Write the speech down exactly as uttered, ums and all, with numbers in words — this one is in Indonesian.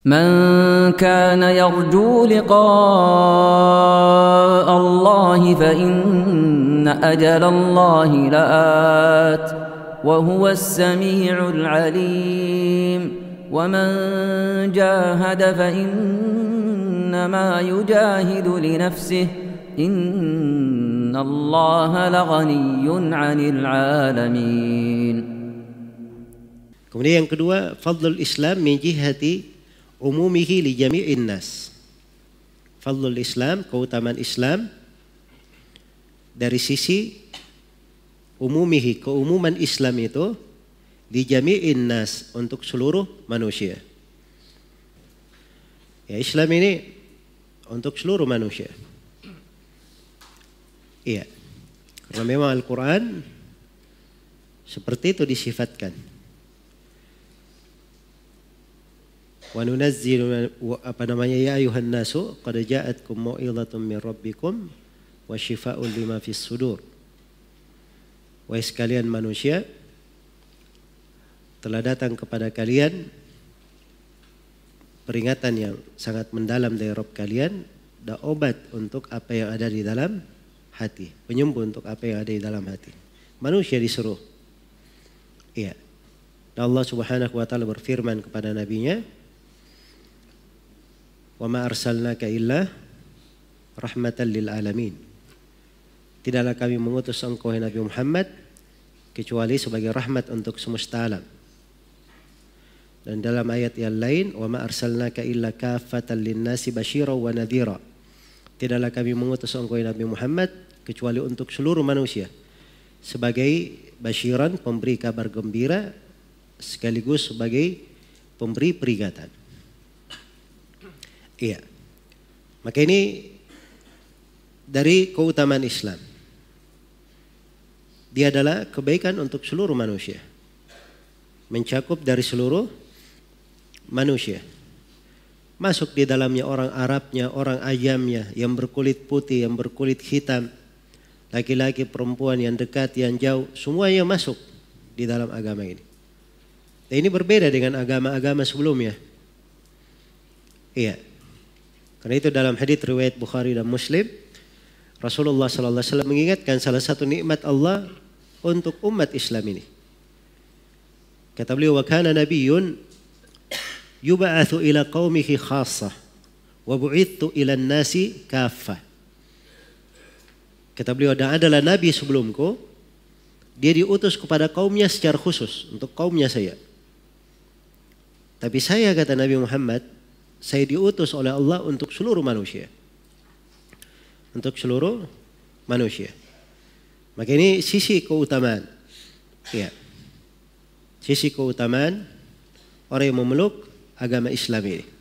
من كان يرجو لقاء الله فإن أجل الله لآت وهو السميع العليم ومن جاهد فإنما يجاهد لنفسه إن الله لغني عن العالمين. Kemudian yang kedua, fadlul Islam min jihati umumihi li jami'in nas. Fadlul Islam, keutamaan Islam dari sisi umumihi, keumuman Islam itu li jami'in nas, untuk seluruh manusia. Ya, Islam ini untuk seluruh manusia. Iya. Karena memang Al-Quran seperti itu disifatkan. Wa nunazzilu, apa namanya, ya ayuhan nasu qad ja'atkum mau'izatun min rabbikum wa shifaa'un lima fis sudur. Wahai sekalian manusia, telah datang kepada kalian peringatan yang sangat mendalam dari Rabb kalian, dan obat untuk apa yang ada di dalam hati, penyembuh untuk apa yang ada di dalam hati. Manusia disuruh. Iya. Dan Allah Subhanahu wa taala berfirman kepada nabinya, "Wa ma arsalnaka illa rahmatan lil alamin." Tidaklah kami mengutus engkau hai Nabi Muhammad kecuali sebagai rahmat untuk semesta alam. Dan dalam ayat yang lain, "Wa ma arsalnaka illa kaffatan lin-nasi basyira wa nadhira." Tidaklah kami mengutus engkau hai Nabi Muhammad kecuali untuk seluruh manusia sebagai basyiran, pemberi kabar gembira, sekaligus sebagai pemberi peringatan. Iya. Maka ini dari keutamaan Islam. Dia adalah kebaikan untuk seluruh manusia. Mencakup dari seluruh manusia. Masuk di dalamnya orang Arabnya, orang Ajamnya, yang berkulit putih, yang berkulit hitam, laki-laki, perempuan, yang dekat, yang jauh, semuanya masuk di dalam agama ini. Dan ini berbeda dengan agama-agama sebelumnya. Iya. Karena itu dalam hadits riwayat Bukhari dan Muslim, Rasulullah sallallahu alaihi wasallam mengingatkan salah satu nikmat Allah untuk umat Islam ini. Kata beliau, "Wa kana nabiyyun yub'atsu ila qaumihi khassah wa bu'itsu ila an-nasi kaffah." Kata beliau, dan adalah nabi sebelumku, dia diutus kepada kaumnya secara khusus, untuk kaumnya saya. Tapi saya, kata Nabi Muhammad, saya diutus oleh Allah untuk seluruh manusia. Untuk seluruh manusia. Maka ini sisi keutamaan. Ya. Sisi keutamaan orang yang memeluk agama Islam ini.